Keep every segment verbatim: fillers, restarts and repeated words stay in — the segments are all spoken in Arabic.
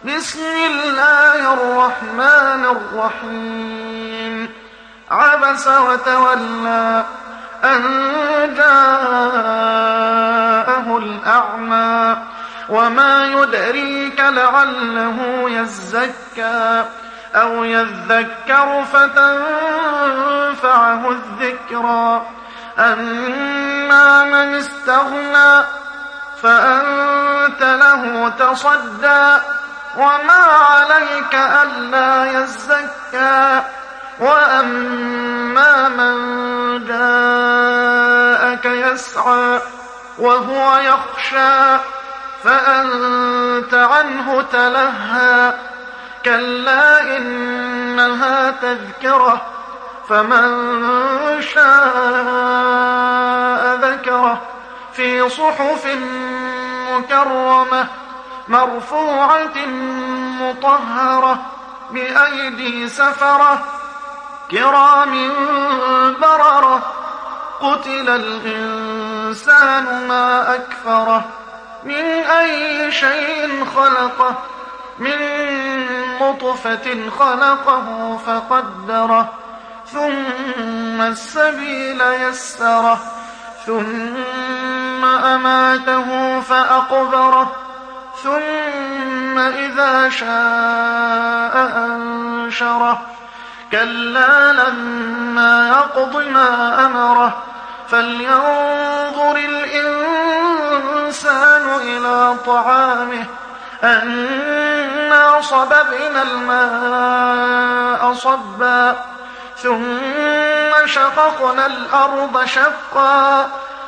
بسم الله الرحمن الرحيم عبس وتولى أن جاءه الأعمى وما يدريك لعله يزكى أو يذكر فتنفعه الذكرى أما من استغنى فأنت له تصدى وما عليك ألا يزكى وأما من جاءك يسعى وهو يخشى فأنت عنه تلهى كلا إنها تذكرة فمن شاء ذكره في صحف مكرمة مرفوعة مطهرة بأيدي سفرة كرام بررة قتل الإنسان ما أكفره من أي شيء خلقه من نطفة خلقه فقدره ثم السبيل يسره ثم أماته فأقبره ثم إذا شاء أنشره كلا لما يقض ما أمره فلينظر الإنسان إلى طعامه أنا صببنا الماء صبا ثم شققنا الأرض شقا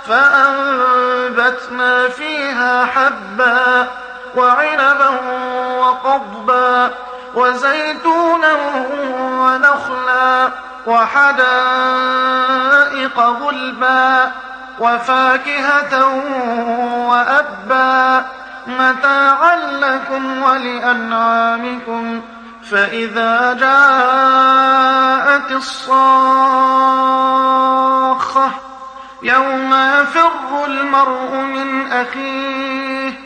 فأنبتنا فيها حبا وعنبا وقضبا وزيتونا ونخلا وحدائق غلبا وفاكهة وأبا متاعا لكم ولأنعامكم فإذا جاءت الصاخة يوم يفر المرء من أخيه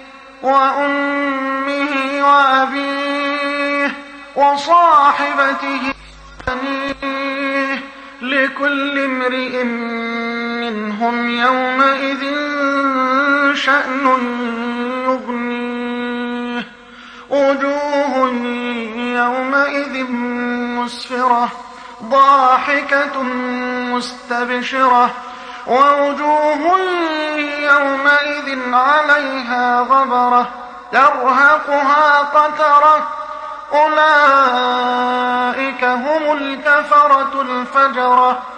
وأمه وأبيه وصاحبته وبنيه لكل امرئ منهم يومئذ شأن يغنيه وجوه يومئذ مسفرة ضاحكة مستبشرة ووجوه يومئذ عليها غبرة ترهقها قترة أولئك هم الكفرة الفجرة